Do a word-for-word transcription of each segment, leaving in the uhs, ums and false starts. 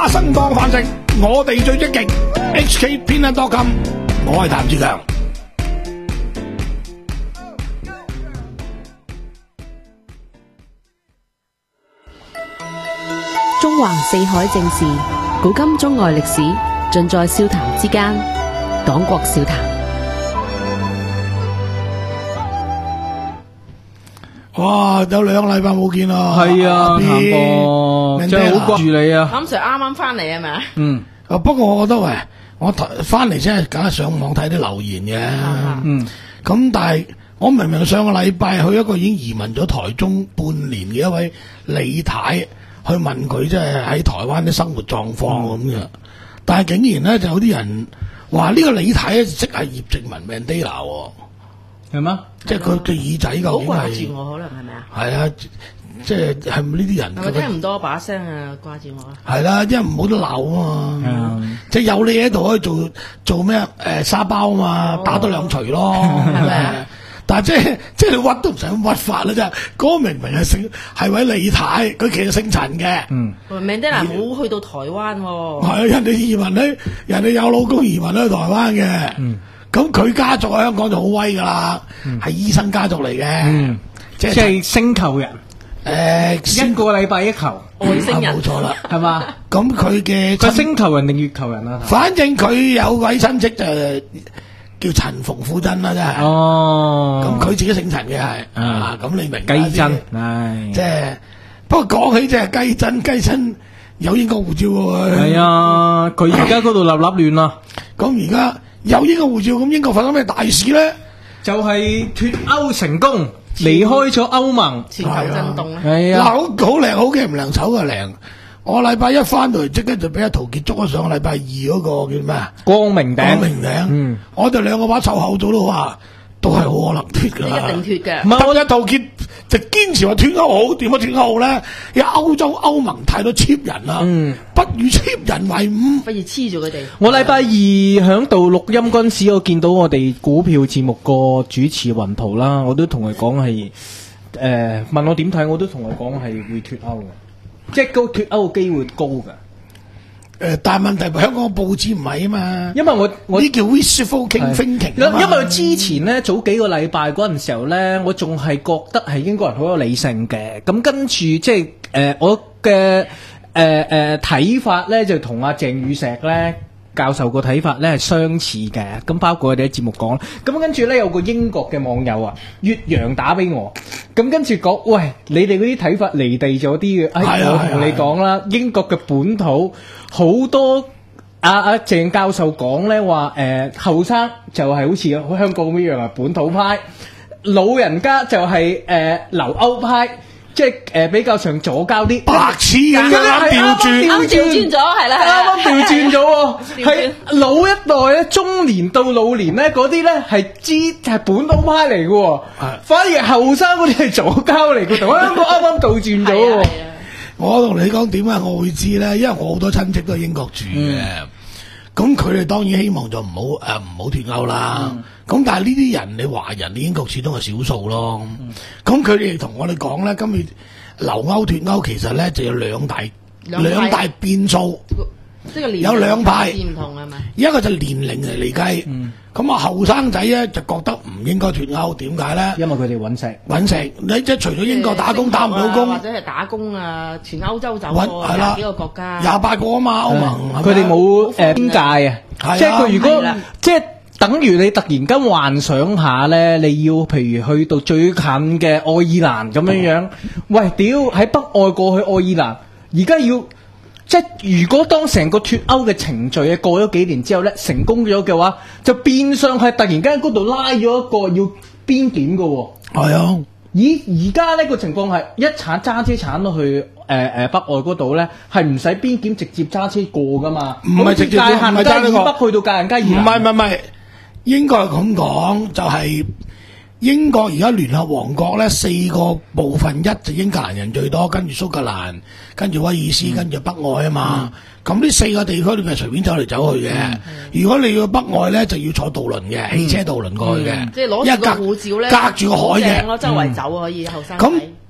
生當飯食，我哋最積極。H K 偏得多金，我係譚志強。 中環四海正事，古今中外歷史，盡在笑談之間。黨國笑談。 哇！有兩個禮拜冇見啦。 係啊，譚博真係好掛住你啊。 林 Sir 啱啱翻嚟係咪啊？ 嗯。不過我覺得喂，我翻嚟真係梗係上網睇啲留言嘅。嗯。咁但係我明明上個禮拜去一個已經移民咗台中半年嘅一位李太去問佢，即係喺台灣啲生活狀況咁嘅。但係竟然咧就有啲人話呢個李太咧即係葉殖民 Mandela 喎。係嗎？即係佢嘅耳仔究竟係好掛住我，可能係咪啊？ 係啊，即係係咪呢啲人？ 係咪聽唔多把聲啊？掛住我啊？ 係啦，因為唔好得鬧啊嘛，即係有你喺度可以做做咩誒沙包啊嘛，打多兩錘咯，係咪？但係即係即係你屈都唔使咁屈法啦，真係。嗰個明明係姓係位李太，佢其實姓陳嘅。嗯。 Mandela 冇去到台灣喎。 係啊，人哋移民咧，人哋有老公移民去台灣嘅。嗯。咁佢家族喺香港就好威噶啦，係、嗯、醫生家族嚟嘅，嗯、即係是星球人。誒、 呃， 一個禮拜一球外星人， 冇錯啦， 係嘛？ 咁佢嘅個星球人定月球人啊？ 反正佢有位親戚就叫陳馮富珍啦，真係。哦，咁佢自己姓陳嘅係，嗯、啊，咁你明？雞珍，係，即係。不過講起即係雞珍，雞珍有英國護照喎。係啊，佢而家嗰度立立亂啦。咁而家。有英國護照，咁英國發生咩大事咧？ 就係脫歐成功，離開咗歐盟， 全球震動咧。 係啊，嗱，好好靚，好嘅唔靚，醜嘅靚。我禮拜一翻到嚟，即刻就俾阿陶傑捉咗上個禮拜二嗰個叫咩啊？ 光明頂， 光明頂。嗯，我哋兩個把湊後組都話，都係好可能脫噶啦。 一定脫嘅。 唔係，我隻陶傑就堅持話脫歐好，點解脫歐好咧？因為歐洲歐盟太多 cheap 人啦，嗯，不如 cheap 人為伍， 不如黐住佢哋。 我禮拜二響度錄音嗰陣時，我見到我哋股票節目個主持雲圖啦，我都同佢講係誒問我點睇，我都同佢講係會脫歐嘅，即係高脫歐嘅機會高㗎。 誒、呃，但係問題香港嘅報紙唔係啊嘛， 因為我我呢叫 wishful thinking。 因為之前咧早幾個禮拜嗰陣時候咧，我仲係覺得係英國人好有理性嘅。咁跟住即係誒我嘅誒誒睇法咧，就同阿鄭宇碩咧教授個睇法咧係相似嘅。咁包括我哋喺節目講，咁跟住咧有個英國嘅網友啊，越洋打俾我，咁跟住講，喂，你哋嗰啲睇法離地咗啲嘅。哎，我同你講啦，英國嘅本土。好多阿阿鄭教授講咧話，誒後生就係好似香港咁樣啊，本土派，老人家就係誒留歐派，即係誒比較上左膠啲。 白痴咁樣調轉， 啱調轉咗，係啦， 啱啱調轉咗，係老一代咧，中年到老年咧嗰啲咧係知係本土派嚟嘅，反而後生嗰啲係左膠嚟嘅，同香港啱啱倒轉咗。 我同你講點解我會知咧？因為我好多親戚都係英國住嘅，咁佢哋當然希望就唔好誒唔好脫歐啦。咁、嗯、但係呢啲人，你華人，你英國始終係少數咯。咁佢哋同我哋講咧，今次留歐脫歐其實咧就有兩大兩,兩大變數， 即係有兩派唔同係咪？ 一個就年齡嚟嚟計。嗯咁啊，後生仔咧就覺得唔應該脫歐，點解咧？ 因為佢哋揾食， 揾食。你即係除咗英國打工打唔到工， 或者係打工啊，全歐洲走過廿幾個國家， 廿八個啊嘛，歐盟佢哋冇誒邊界啊，即係佢如果即係等於你突然間幻想下咧，你要譬如去到最近嘅愛爾蘭咁樣樣，喂，屌喺北愛過去愛爾蘭，而家要。即係如果當成個脫歐嘅程序啊過咗幾年之後咧成功咗嘅話，就變相係突然間嗰度拉咗一個要邊檢嘅喎。係啊，咦而家呢個情況係一鏟揸車鏟到去誒誒、呃、北愛嗰度咧，係唔使邊檢直接揸車過噶嘛？唔係直接界限街以北去到界限街以南。唔係唔係唔係，應該係咁講就係、是。英國而家聯合王國咧四個部分，一就英格蘭人最多，跟住蘇格蘭，跟住威爾斯，嗯、跟住北愛啊嘛。咁呢、嗯、四個地區你咪隨便走嚟走去嘅。嗯、如果你要北愛咧，就要坐渡輪嘅，嗯、汽車渡輪過去嘅。 即係攞住個護照咧， 隔住個海嘅， 我周圍走可以後生。 咁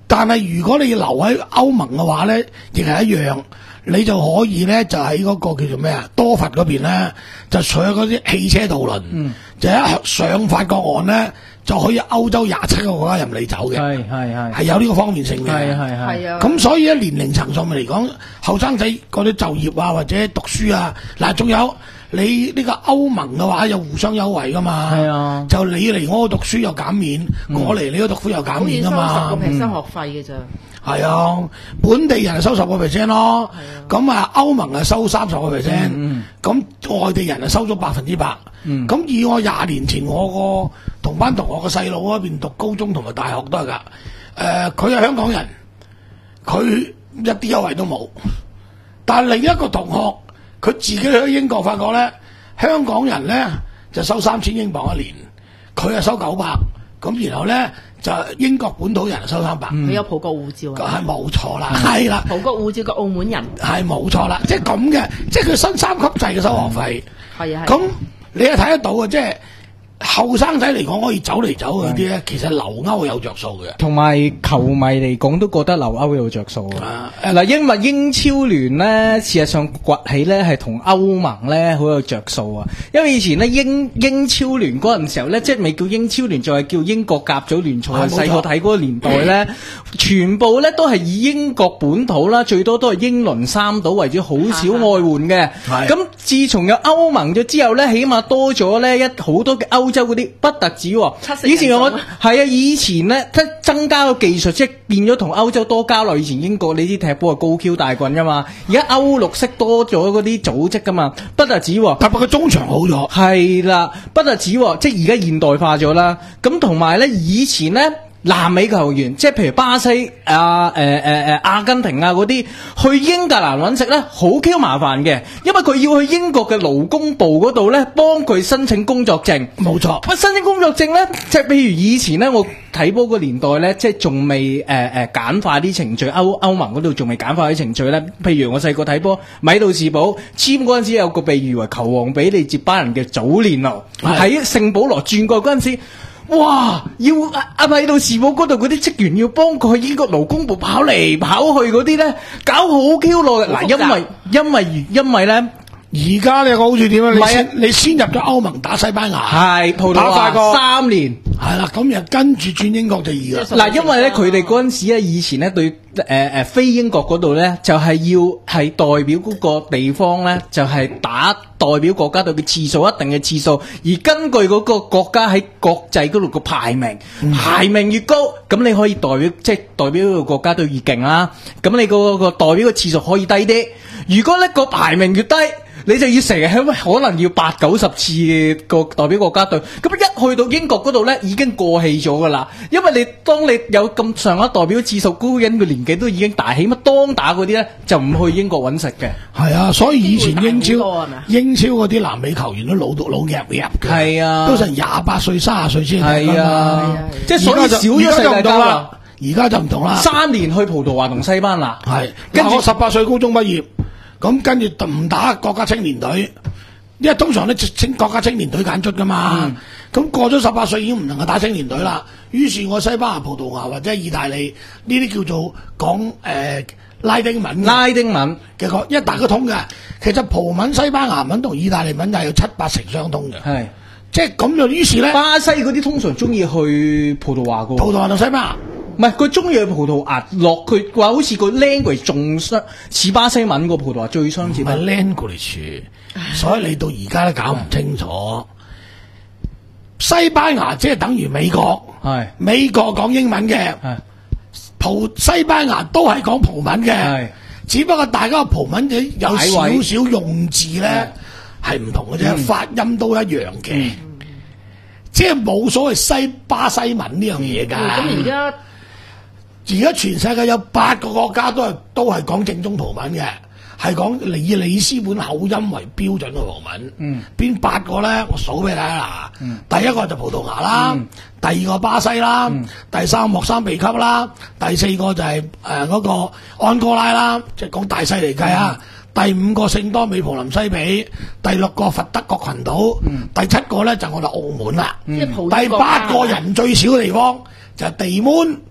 但係如果你留喺歐盟嘅話咧，亦係一樣，你就可以咧就喺嗰個叫做咩啊多佛嗰邊咧，就上嗰啲汽車渡輪，嗯、就一上法國岸咧。就可以歐洲廿七個國家任你走嘅，係係係，係有呢個方面性嘅， 係係係啊。 咁所以咧年齡層上面嚟講，後生仔嗰啲就業啊或者讀書啊，嗱仲有你呢個歐盟嘅話有互相優惠噶嘛，係啊，就你嚟我度讀書又減免，嗯、我嚟你嗰度讀書又減免噶嘛， 好似收十個 percent 學費嘅咋。係啊，本地人係收十個 percent 咯，咁啊歐盟係收三十個 percent，咁外地人係收咗百分之百。咁、嗯、以我廿年前我個同班同學個細佬嗰邊讀高中同埋大學都係㗎，誒、呃，佢係香港人，佢一啲優惠都冇。但係另一個同學，佢自己去英國發覺咧，香港人咧就收三千英鎊一年，佢係收九百，咁然後咧就英國本土人收三百。佢、 嗯、有葡國護照啊？ 係冇錯啦，係啦、嗯， 葡國護照嘅澳門人係冇錯啦，即係咁嘅，即係佢新三級制嘅收學費。係啊、嗯，咁你係睇得到嘅，即係。後生仔嚟講可以走嚟走嗰啲咧，其實留歐有着數嘅， 同埋球迷嚟講都覺得留歐有着數啊！嗱，因為英超聯咧，事實上崛起咧係同歐盟咧好有着數啊！因為以前咧英英超聯嗰陣時候咧，即係未叫英超聯，就係叫英國甲組聯賽。細個睇嗰個年代咧，全部咧都係以英國本土啦，最多都係英倫三島為主，好少外援嘅。咁自從有歐盟咗之後咧，起碼多咗咧一好多嘅歐洲嗰啲不特止，以前我係啊，以前咧即增加個技術，即係變咗同歐洲多交流。以前英國呢啲踢波係高 Q 大棍噶嘛，而家歐陸式多咗嗰啲組織噶嘛，不特止，特別佢中場好咗， 係啦，不特止，即係而家現代化咗啦。咁同埋咧，以前咧。南美球員，即係譬如巴西、啊、誒誒誒、阿根廷啊嗰啲，去英格蘭揾食咧，好 Q 麻煩嘅，因為佢要去英國嘅勞工部嗰度咧，幫佢申請工作證。冇錯，乜申請工作證咧，即係譬如以前咧，我睇波個年代咧，即係仲未誒誒簡化啲程序，歐歐盟嗰度仲未簡化啲程序咧。譬如我細個睇波，米杜士堡簽嗰陣時有個被譽為球王比利接班人嘅早年流，喺聖保羅轉過嗰陣時。哇！要阿米杜士堡嗰度嗰啲職員要幫佢去英國勞工部跑嚟跑去嗰啲咧，搞好 Q 耐嗱，因為因為因為咧， 而家你個好似點啊？你先你先入咗歐盟打西班牙， 係葡萄牙三年， 係啦，咁又跟住轉英國就易啦。 嗱，因為咧佢哋嗰陣時咧，以前咧對誒誒非英國嗰度咧，就係要係代表嗰個地方咧，就係打代表國家隊嘅次數一定嘅次數，而根據嗰個國家喺國際嗰度個排名，嗯、排名越高，咁你可以代表即係代表個國家隊越勁啦。咁你個個代表嘅次數可以低啲。如果呢個排名越低，你就要成日可能要八九十次個代表國家隊，咁一去到英國嗰度咧，已經過氣咗噶啦。因為你當你有咁上下代表次數高人嘅年紀都已經大，起碼當打嗰啲咧就唔去英國揾食嘅。係啊，所以以前英超英超嗰啲南美球員都老到老入入嘅，係啊，都成廿八歲、三十歲先係啊， 即係所以少咗世界交流。 而家就唔同啦， 三年去葡萄牙同西班牙， 係跟住我十八歲高中畢業。咁跟住唔打國家青年隊，因為通常咧青國家青年隊揀出噶嘛。咁、嗯、過咗十八歲已經唔能夠打青年隊啦。於是我西班牙、葡萄牙或者意大利呢啲叫做講誒、呃、拉丁文， 拉丁文嘅個一大個通嘅。其實葡文、西班牙文同意大利文係有七八成相通嘅。係，即係咁就於是咧， 巴西嗰啲通常中意去葡萄牙噶。 葡萄牙同西班牙。 唔係佢中意去葡萄牙落，佢話好似個 language 仲相似巴西文個葡萄牙最相似。 唔係 language，所以你到而家都搞唔清楚。西班牙即係等於美國，係美國講英文嘅，葡西班牙都係講葡文嘅，只不過大家個葡文嘅有少少用字咧係唔同嘅啫，發音都一樣嘅，嗯、即係冇所謂西巴西文呢樣嘢㗎。咁而家。而家全世界有八個國家都係都係講正宗葡文嘅，係講以里斯本口音為標準嘅葡文。嗯，邊八個咧？我數俾你睇啦。嗯，第一個就葡萄牙啦，嗯、第二個巴西啦，嗯、第三個莫桑比克啦，第四個就係誒嗰個安哥拉啦，即係講大西嚟計啊。嗯、第五個聖多美普林西比，第六個佛得角群島，嗯、第七個咧就我哋澳門啦。嗯、第八個人最少嘅地方就係地門。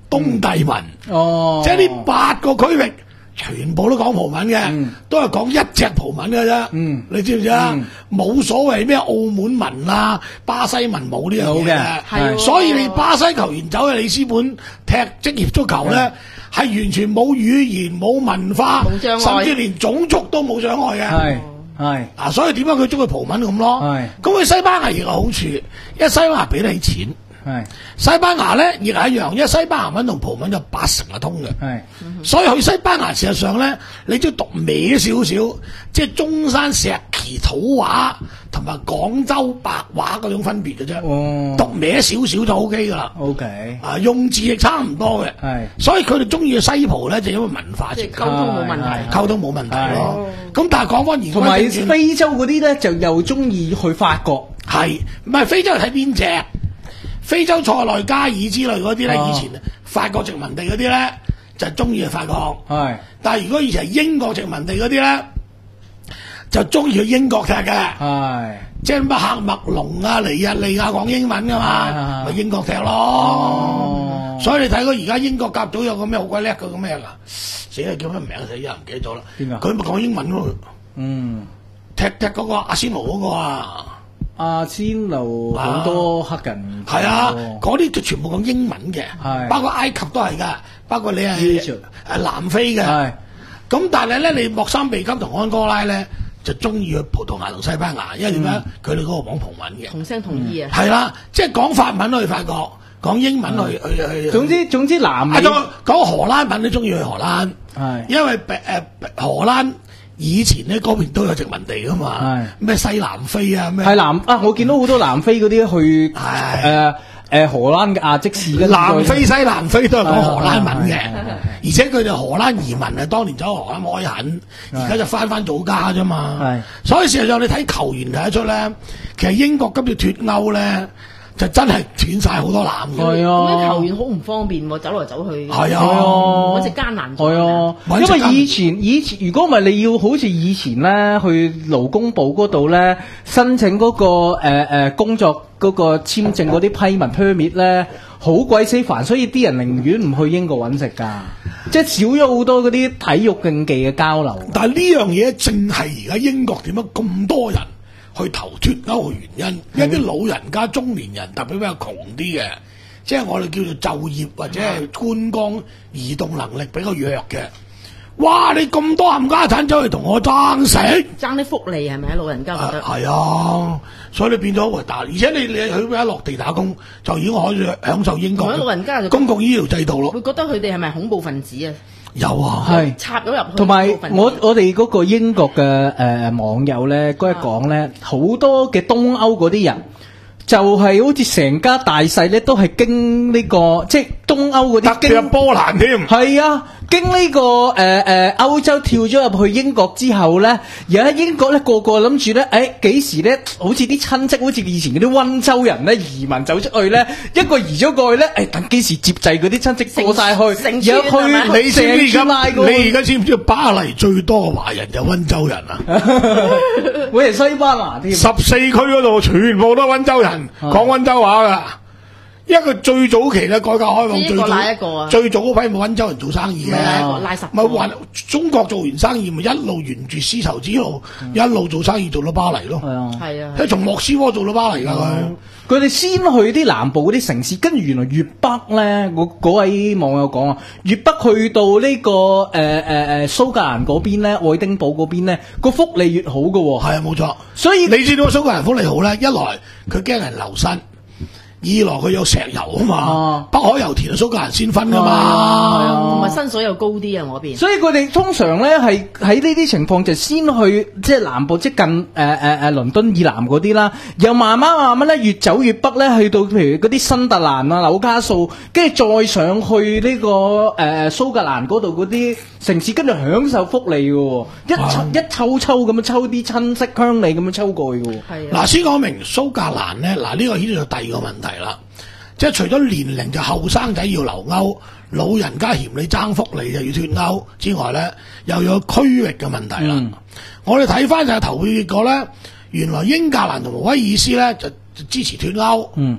東帝汶， 哦， 即係呢八個區域。全部都講葡文嘅，嗯、都係講一隻葡文嘅啫。嗯、你知唔知啊？冇、嗯、所謂咩澳門文啊、巴西文冇呢樣嘢嘅。所以你巴西球員走去里斯本踢職業足球咧，係、嗯、完全冇語言、冇文化，甚至連種族都冇障礙嘅。係係啊，所以點解佢中意葡文咁咯？咁佢西班牙亦有好處，因為西班牙俾得起錢。係西班牙咧，亦係一樣，因為西班牙文同葡文就八成係通嘅。係，所以去西班牙事實上咧，你都要讀歪少少，即係中山石岐土話同埋廣州白話嗰種分別嘅啫。哦，讀歪少少就 O K 噶啦。O K， 啊，用字亦差唔多嘅。係，所以佢哋中意西葡咧，就因為文化直溝通冇問題，溝通冇問題咯。咁但係講翻而同埋非洲嗰啲咧，就又中意去法國。 係，唔係非洲係睇邊隻？非洲塞內加爾之類嗰啲咧，以前法國殖民地嗰啲咧就中意去法國。係，但係如果以前係英國殖民地嗰啲咧，就中意去英國踢嘅。係，即係乜喀麥隆啊、尼日利亞講英文噶嘛，咪英國踢咯。哦，所以你睇到而家英國甲組有個咩好鬼叻嘅個咩㗎？死啦，叫咩名死啊？唔記得咗啦。邊個？佢咪講英文咯。嗯，踢踢嗰個阿仙奴嗰個啊。 阿仙奴好多黑人， 係啊，嗰啲就全部講英文嘅，包括埃及都係噶，包括你係誒南非嘅，咁但係咧，你莫桑比金同安哥拉咧就中意去葡萄牙同西班牙，因為點解？佢哋嗰個講葡文嘅， 同聲同意啊， 係啦，即係講法文去法國，講英文去去去， 總之總之南美講荷蘭文都中意去荷蘭，係因為誒荷蘭。以前咧嗰邊都有殖民地噶嘛，咩西南非啊咩？ 係南啊！我見到好多南非嗰啲去誒誒荷蘭嘅亞積士， 南非西南非都係講荷蘭文嘅，而且佢哋荷蘭移民啊，當年走荷蘭開墾，而家就翻翻祖家啫嘛。所以事實上你睇球員睇得出咧，其實英國今次脫歐咧。就真係斷晒好多纜嘅， 係啊！咁啲球員好唔方便喎，走來走去， 係啊， 嗰隻艱難。 係啊，因為以前以前如果唔係你要好似以前咧去勞工部嗰度咧申請嗰個誒誒工作嗰個簽證嗰啲批文 permit 咧，好鬼死煩，所以啲人寧願唔去英國揾食㗎，即係少咗好多嗰啲體育競技嘅交流。 但係呢樣嘢正係而家英國點解咁多人去投脫歐嘅原因，因為啲老人家、中年人特別比較窮啲嘅，即係我哋叫做就業或者係觀光移動能力比較弱嘅。哇！你咁多冚家產走去同我爭食， 爭啲福利係咪啊？老人家覺得係啊，所以你變咗大，而且你你去一落地打工就已經可以享受英國老人家公共醫療制度咯。 會覺得佢哋係咪恐怖分子啊？ 有啊， 係插咗入去。 同埋我我哋嗰個英國嘅誒、呃、網友咧，嗰日講咧，好多嘅東歐嗰啲人，就係好似成家大細咧，都係經呢、這個即係東歐嗰啲， 特別波蘭添。 係啊，經呢、這個誒誒歐洲跳咗入去英國之後咧，而喺英國咧個個諗住咧，誒幾時咧，好似啲親戚，好似以前嗰啲溫州人咧移民走出去咧，一個移咗過去咧，誒、哎、等幾時接濟嗰啲親戚過晒去，而去你知唔知而家？你而家知唔知巴黎最多嘅華人就溫州人啊？ 會係西班牙添。 十四區嗰度全部都係溫州人，講溫州話噶。因為佢最早期咧改革開放最早，最早嗰批冇溫州人做生意嘅，咪話中國做完生意咪一路沿住絲綢之路、嗯、一路做生意做到巴黎咯。係啊，係啊，佢從莫斯科做到巴黎㗎佢。 佢哋、嗯、先去啲南部嗰啲城市，跟住原來越北咧，我嗰位網友講啊，越北去到呢、這個誒誒誒蘇格蘭嗰邊咧，愛丁堡嗰邊咧，個福利越好㗎喎。係啊，冇錯。所以你知道蘇格蘭福利好咧，一來佢驚人流失。二來佢有石油啊嘛，啊北海油田蘇格蘭先分噶嘛， 同埋薪水又高啲啊嗰邊。 所以佢哋通常咧係喺呢啲情況就先去即係南部，即係近誒誒誒倫敦以南嗰啲啦，又慢慢慢慢咧越走越北咧，去到譬如嗰啲新特蘭啊、紐卡素，跟住再上去呢、這個誒、呃、蘇格蘭嗰度嗰啲城市，跟住享受福利嘅，一抽、嗯、一抽抽咁樣抽啲親戚鄉里咁樣抽過去嘅。係嗱，先講明蘇格蘭咧，嗱呢、這個牽涉到第二個問題。係啦，即係除咗年齡就後生仔要留歐，老人家嫌你爭福利就要脫歐之外咧，又有區域嘅問題啦。嗯、我哋睇翻就係投票結果咧，原來英格蘭同埋威爾斯咧就，就支持脫歐。嗯，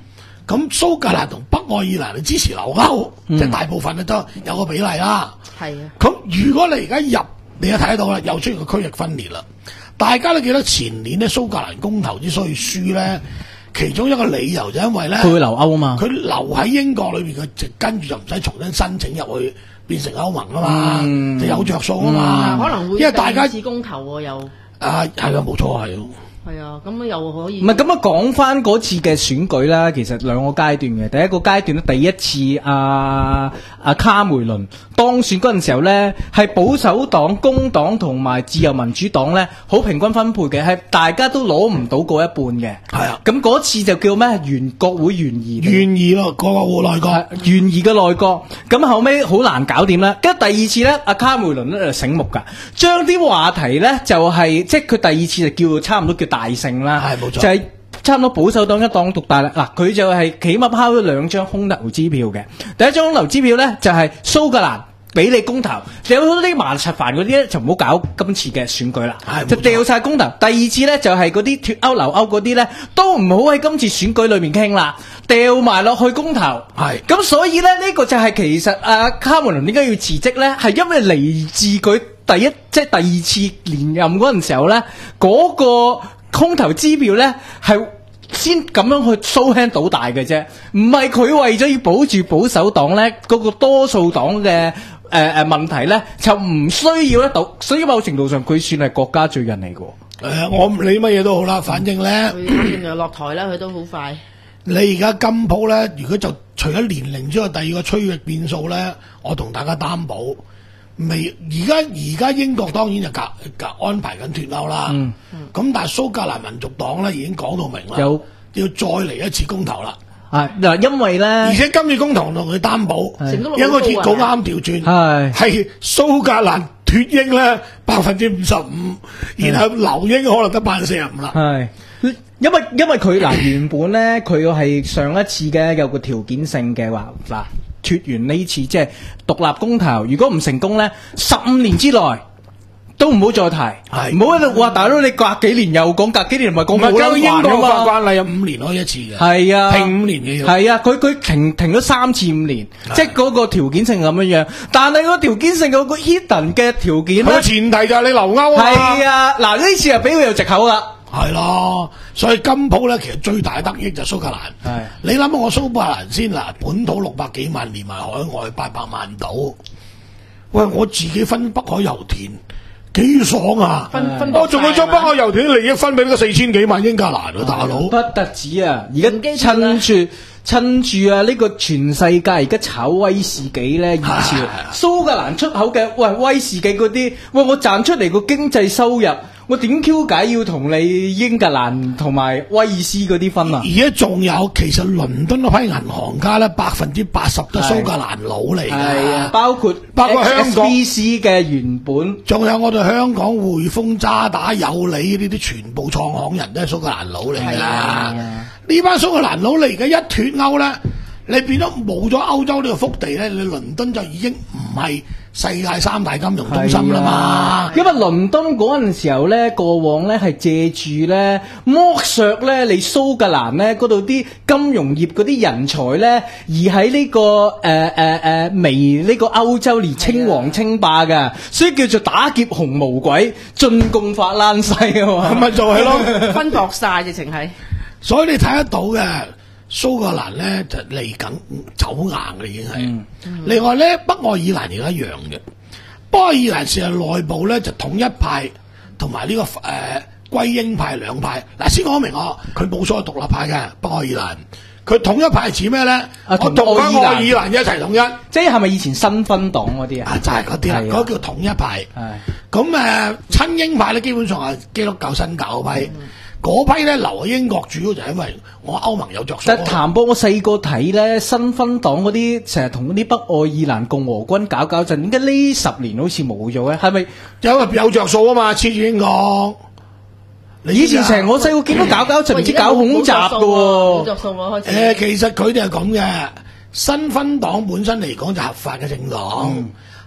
咁蘇格蘭同北愛爾蘭你支持留歐， 嗯、 即係大部分咧都有個比例啦。 係啊。 咁如果你而家入，你就睇到啦，又出現個區域分裂啦。大家都記得前年咧蘇格蘭公投之所以輸咧，其中一個理由就因為咧佢會留歐啊嘛， 佢留喺英國裏邊，佢就跟住就唔使重新申請入去變成歐盟啊嘛，嗯、就有着數啊嘛、 嗯。可能會因為大家次公投喎又。 啊，係啊，冇錯係。 係啊，咁又可以。 唔係咁啊，講翻嗰次嘅選舉啦，其實兩個階段嘅。第一個階段咧，第一次阿阿卡梅倫當選嗰陣時候咧，係保守黨、工黨同埋自由民主黨咧，好平均分配嘅，係大家都攞唔到嗰一半嘅。係啊，咁嗰次就叫咩？原國會懸疑。 懸疑咯，個個會內閣。 懸疑嘅內閣，咁後尾好難搞掂啦。跟住第二次咧，阿卡梅倫咧就醒目㗎，將啲話題咧就係、是、即係佢第二次就叫差唔多叫大勝啦， 係冇錯， 就係、是、差唔多保守黨一黨獨大啦。嗱，佢就係起碼拋咗兩張空頭支票嘅。第一張空頭支票咧就係、是、蘇格蘭俾你公投，有好多啲麻煩煩嗰啲咧就唔好搞今次嘅選舉啦，就掉晒公投。第二次咧就係嗰啲脫歐留歐嗰啲咧都唔好喺今次選舉裏面傾啦，掉埋落去公投。係咁，所以咧呢、這個就係其實阿、啊、卡梅倫點解要辭職咧？係因為嚟自佢第一即係第二次連任嗰陣時候咧，嗰、那個空頭支票咧係先咁樣去 show hand 倒大嘅啫，唔係佢為咗要保住保守黨咧嗰、那個多數黨嘅。誒、呃、誒，問題咧就唔需要得到，所以某程度上佢算係國家罪人嚟嘅。誒、 呃，我唔理乜嘢都好啦，反正咧， 佢就落台啦，佢都好快。 你而家金鋪咧，如果就除咗年齡之外，第二個區域變數咧，我同大家擔保，未而家而家英國當然就隔隔安排緊脫歐啦。嗯，咁、嗯、但係蘇格蘭民族黨咧已經講到明啦，有要再嚟一次公投啦。 係嗱，因為咧，而且今次公投同佢擔保，因為結果啱調轉，係係蘇格蘭脱英咧百分之五十五，然後留英可能得百分之四十五啦。係， 因為因為佢嗱原本咧佢係上一次嘅有個條件性嘅話嗱脱完呢次即係獨立公投，如果唔成功咧，十五年之內。都唔好再提，係唔好喺度話大佬你隔幾年又講，隔幾年唔係講冇啦， 英國法慣例有五年開一次嘅， 係啊， 停五年嘅， 係啊，佢佢停停咗三次五年，即係嗰個條件性咁樣樣，但係個條件性有個 hidden 嘅條件咧， 個前提就係你留歐啊， 係啊，嗱呢次又俾佢有藉口啦， 係咯，所以金鋪咧其實最大得益就蘇格蘭，係你諗下我蘇格蘭先嗱，本土六百幾萬，連埋海外八百萬到，喂我自己分北海油田。幾爽啊！分分我仲要將北海油田利益分俾呢個四千幾萬英格蘭啊，大佬！ 不得止啊！而家趁住趁住啊！呢、這個全世界而家炒威士忌咧熱潮，蘇格蘭出口嘅喂威士忌嗰啲，喂我賺出嚟個經濟收入，我點 Q 解要同你英格蘭同埋威爾斯嗰啲分啊？ 而家仲有，其實倫敦嗰批銀行家咧，百分之八十都蘇格蘭佬嚟㗎，係啊， 包括包括香港 S B C 嘅原本， 仲有我哋香港匯豐、渣打、有利呢啲全部創行人都係蘇格蘭佬嚟㗎。呢班蘇格蘭佬你而家一脫歐咧，你變咗冇咗歐洲呢個腹地咧，你倫敦就已經唔係世界三大金融中心啦嘛、啊， 因為倫敦嗰陣時候咧，過往咧係借住咧剝削咧你蘇格蘭咧嗰度啲金融業嗰啲人才咧，而喺呢、這個誒誒誒微呢個歐洲嚟稱王稱霸嘅，所以叫做打劫紅毛鬼，進貢法蘭西啊嘛， 咁咪就係咯， 分薄晒直情係， 所以你睇得到嘅。蘇格蘭咧就嚟緊走硬嘅已經係、嗯嗯，另外咧北愛爾蘭而家一樣嘅，北愛爾蘭事實內部咧就統一派同埋呢個誒歸、呃、英派兩派。嗱先講明我，佢冇所謂獨立派嘅北愛爾蘭，佢統一派指咩咧？我同翻愛爾蘭一齊統一， 即係係咪以前新芬黨嗰啲啊？ 就係嗰啲啦，嗰、那個、叫統一派。咁誒親英派咧，基本上係基督教新教派。嗯嗰批咧留喺英國，主要就係因為我歐盟有着數。但係譚波，我細個睇咧新芬黨嗰啲成日同嗰啲北愛爾蘭共和軍搞搞震，點解呢十年好似冇咗嘅？係咪因為有着數啊嘛？黐住英國， 以前成我細個見到搞搞震，唔知搞恐襲嘅喎。 冇着數喎，開始。 誒，其實佢哋係咁嘅，新芬黨本身嚟講就合法嘅政黨。嗯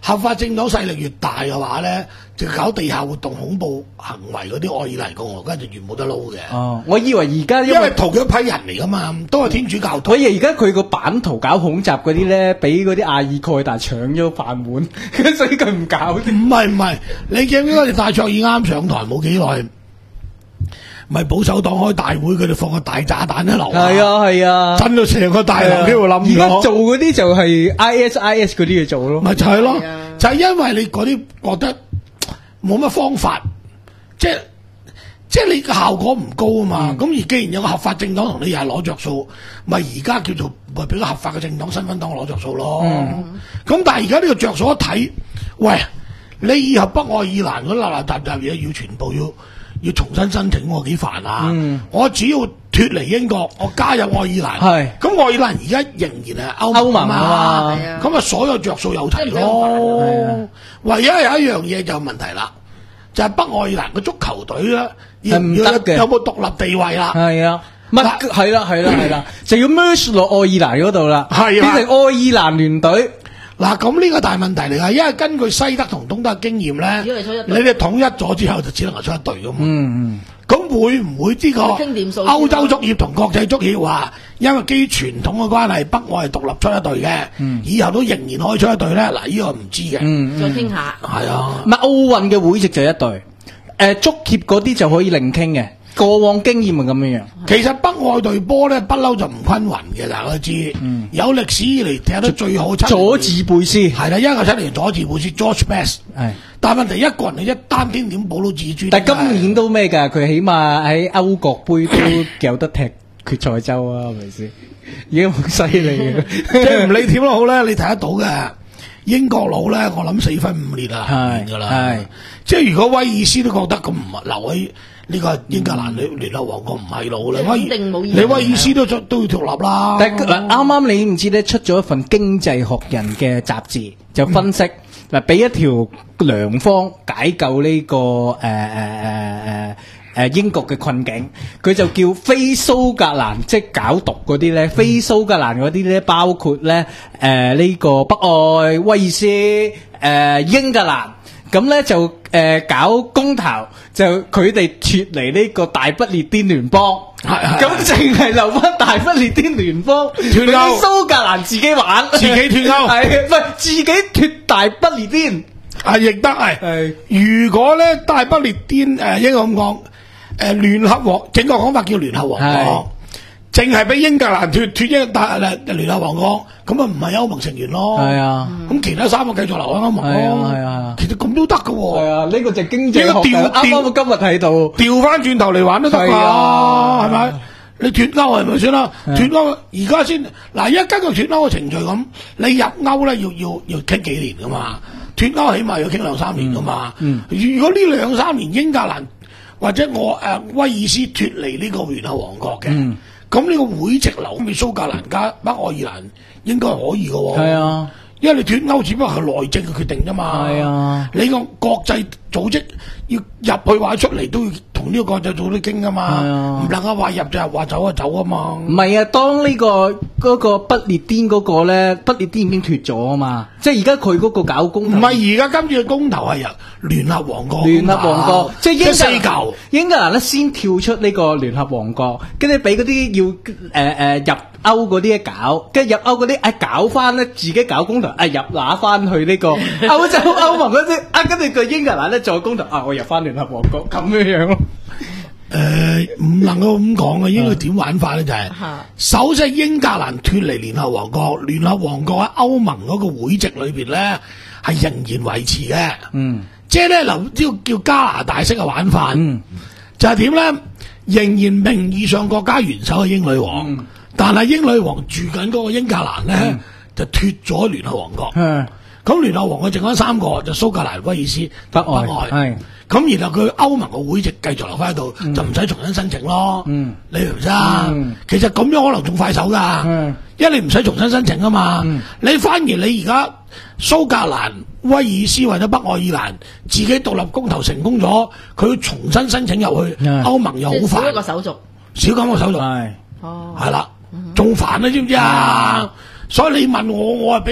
合法政黨勢力越大嘅話咧，就搞地下活動、恐怖行為嗰啲愛爾蘭共和國就越冇得撈嘅。 哦，我以為而家因為屠咗一批人嚟噶嘛，都係天主教徒。 我以為而家佢個版圖搞恐襲嗰啲咧，俾嗰啲阿爾蓋達搶咗飯碗，所以佢唔搞。 唔係唔係，你記唔記得我哋戴卓爾啱上台冇幾耐？咪保守黨開大會，佢哋放個大炸彈喺樓下， 係啊係啊， 震到成個大樓都要冧咗。 而家做嗰啲就係 I S I S 嗰啲嘢做咯， 咪就係咯，就係因為你嗰啲覺得冇乜方法，即係即係你個效果唔高啊嘛。咁、嗯、而既然有個合法政黨同你又係攞着數，咪而家叫做咪俾個合法嘅政黨身份黨攞着數咯。咁、嗯、但係而家呢個着數一睇，喂，你以後北愛爾蘭嗰啲垃垃雜雜嘢要全部要。要重新申請喎，幾煩啊！嗯、我只要脱離英國，我加入愛爾蘭，咁愛爾蘭而家仍然係歐盟啊，咁啊所有着數有齊咯。唯一有一樣嘢就問題啦，就係、是、北愛爾蘭嘅足球隊咧，要唔要有冇獨立地位啦？ 係啊，唔係係啦係啦係啦，就要 merge 落愛爾蘭嗰度啦，變成愛爾蘭聯隊。 嗱，咁呢個大問題嚟㗎，因為根據西德同東德經驗咧，你哋統一咗之後就只能夠出一隊㗎嘛。嗯嗯。咁會唔會呢個歐洲足協同國際足協話，因為基於傳統嘅關係，北愛係獨立出一隊嘅，嗯、以後都仍然可以出一隊咧？嗱，呢個唔知嘅。 嗯， 再傾下。 係啊。 唔係奧運嘅會籍就一隊，誒、呃、足協嗰啲就可以另傾嘅。過往經驗係咁樣樣， 其實北愛隊波咧不嬲就唔均勻嘅，大家都知。嗯、有歷史以嚟踢得最好， 佐治貝斯係啦，一九七零年佐治貝斯 George Best 係，但係問題一個人你一單天點保到自尊？ 但係今年都咩㗎？佢起碼喺歐國杯都有得踢決賽周啊，係咪先？已經好犀利嘅， 即係唔理點都好咧，你睇得到嘅。英國佬咧，我諗四分五裂啊，係㗎啦。即係如果威爾斯都覺得咁唔留喺呢個英格蘭聯聯合王國唔係路啦，威你威爾斯都都要獨立啦。 但係嗱，啱啱你唔知咧，出咗一份經濟學人嘅雜誌，就分析嗱，俾、嗯、一條良方解救呢、這個誒誒誒誒誒英國嘅困境，佢就叫非蘇格蘭，即係搞獨嗰啲咧，非蘇格蘭嗰啲咧，包括咧誒呢個北愛、威爾斯、誒、呃、英格蘭。咁咧就誒、呃、搞公投，就佢哋脫離呢個大不列顛聯邦，咁淨係留翻大不列顛聯邦脫歐，蘇格蘭自己玩， 自己脫歐， 係唔係自己脫大不列顛？ 啊，亦得係。係如果咧大不列顛誒應該咁講，誒聯合王整個講法叫聯合王國。淨係俾英格蘭脱脱英大誒聯合王國，咁啊唔係歐盟成員咯。係啊，咁其他三個繼續留喺歐盟咯。係啊係啊，其實咁都得噶。係啊，呢個就經濟學。啱啱我今日睇到，調翻轉頭嚟玩都得噶，係咪？你脱歐係咪算啦？脱歐而家先嗱，一根據脱歐嘅程序咁，你入歐咧要要要傾幾年噶嘛？脱歐起碼要傾兩三年噶嘛。如果呢兩三年英格蘭或者我誒威爾斯脱離呢個聯合王國嘅。咁呢個會籍留俾蘇格蘭加北愛爾蘭應該係可以嘅喎。係啊，因為你脱歐只不過係內政嘅決定啫嘛。係啊，你個國際組織要入去或者出嚟都要同呢個國際組織傾噶嘛。係啊，唔能夠話入就係話走就走啊嘛。唔係啊，當呢、呢個嗰、嗰個不列顛嗰個咧，不列顛已經脱咗啊嘛。即係而家佢嗰個搞公投，唔係而家今次嘅公投係由聯合王國，聯合王國即係英格蘭，英格蘭咧先跳出呢個聯合王國，跟住俾嗰啲要誒誒、呃、入歐嗰啲搞，跟住入歐嗰啲誒搞翻咧，自己搞公投，誒、啊、入拿翻去呢個歐洲歐盟嗰啲，啊跟住個英格蘭咧再公投，啊我入翻聯合王國咁樣樣咯。誒，唔、呃、能夠咁講嘅，應該點玩法咧？就係、是，首先英格蘭脫離聯合王國，聯合王國喺歐盟嗰個會籍裏邊咧係仍然維持嘅。嗯，即係咧，嗱，叫叫加拿大式嘅玩法，嗯、就係點咧？仍然名義上國家元首係英女王，嗯、但係英女王住緊嗰個英格蘭咧、嗯、就脫咗聯合王國。嗯咁聯合王國剩翻三個，就蘇格蘭、威爾斯、北愛，係咁，然後佢歐盟嘅會籍繼續留翻喺度，嗯、就唔使重新申請咯。嗯，你明唔明啊？嗯、其實咁樣可能仲快手噶，嗯、因為你唔使重新申請啊嘛。嗯、你反而你而家蘇格蘭、威爾斯或者北愛爾蘭自己獨立公投成功咗，佢要重新申請入去歐盟又好煩，少一個手續，少咁個手續係，哦，係啦，仲煩啊，知唔知啊？所以你問我，我係比較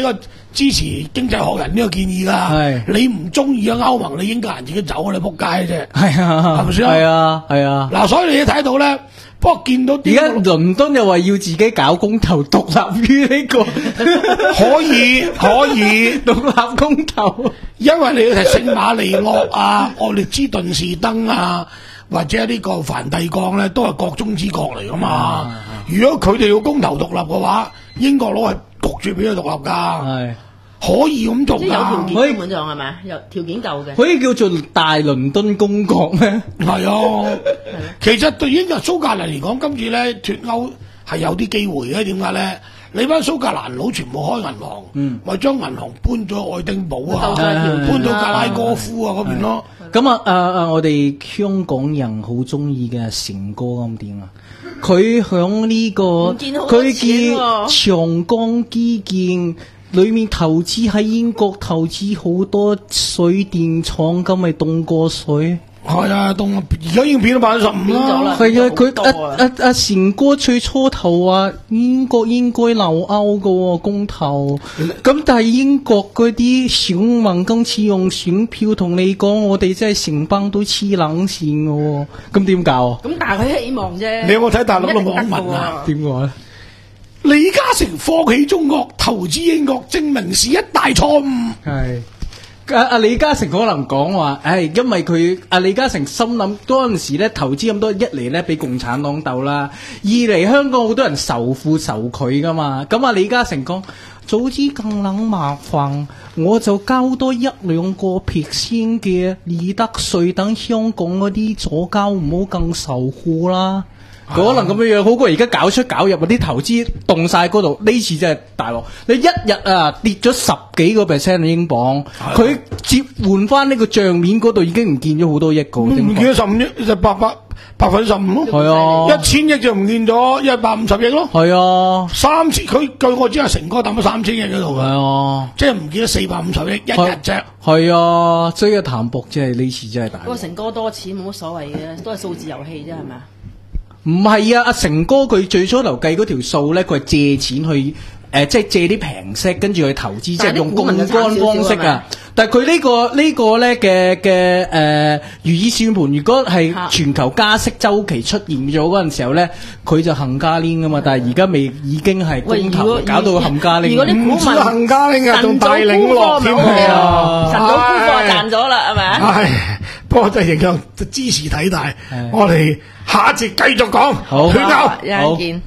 支持經濟學人呢個建議㗎。 係你唔中意啊歐盟，你英格蘭自己走啊，你仆街啫。 係啊， 係咪先？ 係啊，係啊。 嗱，所以你睇到咧，不過見到而家倫敦又話要自己搞公投，獨立於呢個可以可以獨立公投， 因為你係聖馬利諾啊、愛列茲頓士登啊，或者呢個梵蒂岡咧，都係國中之國嚟噶嘛。如果佢哋要公投獨立嘅話，英國佬係焗住俾佢獨立㗎， 係可以咁做即係有條件㗎。 根本上係咪？有條件夠嘅。 可以叫做大倫敦公國咩？ 係啊，其實對於蘇格蘭嚟講，今次咧脱歐係有啲機會嘅。點解咧？你班蘇格蘭佬全部開銀行， 嗯， 咪將銀行搬咗愛丁堡啊， 鬥咗條件搬到格拉哥夫啊嗰邊咯。 咁啊，誒誒，我哋香港人好中意嘅成哥咁點啊？佢響呢個唔見好多佢錢見喎長江基建裏面投資喺英國投資好多水電廠，咁咪凍過水。 係啊，凍而家已經變咗百分之十五啦變咗啦。 係啊，佢好多啊阿阿阿成哥最初頭話英國應該留歐嘅喎公投，咁但係英國嗰啲選民今次用選票同你講，我哋真係成班都黐冷線嘅喎，咁點搞啊？ 咁但係佢希望啫。 你有冇睇大陸嘅唔一定得網民㗎啊喎？ 點講咧？ 李嘉誠放棄中國，投資英國，證明是一大錯誤。 係。阿阿李嘉誠可能講話，唉，因為佢阿李嘉誠心諗嗰陣時咧投資咁多，一嚟咧俾共產黨鬥啦，二嚟香港好多人仇富仇佢噶嘛。咁啊李嘉誠講，早知更撚麻煩，我就交多一兩個 percent 嘅利得稅，等香港嗰啲左膠唔好更仇富啦。可能咁樣樣好過而家搞出搞入嗰啲投資凍晒嗰度，呢次真係大鑊！你一日啊跌咗十幾個 percent 英鎊，佢接換翻呢個帳面嗰度已經唔見咗好多億個。 唔見咗十五億，就百百百分之十五咯。 係啊， 一千億就唔見咗一百五十億咯。 係啊， 三千佢據我知係成哥抌咗三千億嗰度係嘅， 啊， 即係唔見咗四百五十億一日啫。 係啊，所以個譚博真係呢次真係大鑊。 不過成哥多錢冇乜所謂嘅，都係數字遊戲啫，係咪啊？ 唔係啊，阿成哥佢最初頭計嗰條數咧，佢係借錢去誒、呃，即係借啲平息，跟住去投資，即係用槓桿方式啊。但係佢呢個呢個咧嘅嘅誒如意算盤，如果係全球加息週期出現咗嗰陣時候咧，佢就冚家鏈噶嘛。但係而家未已經係公投搞到冚家鏈。 如果啲股民冚家鏈啊，仲大領落添啊！ 晨早沽貨賺咗啦，係咪啊？ 唉，不過真係影響支持體大。我哋下一節繼續講好脱歐。 一陣見。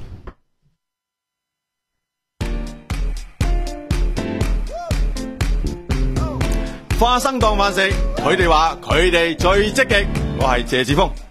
花生當飯食，佢哋話佢哋最積極，我係謝志峰。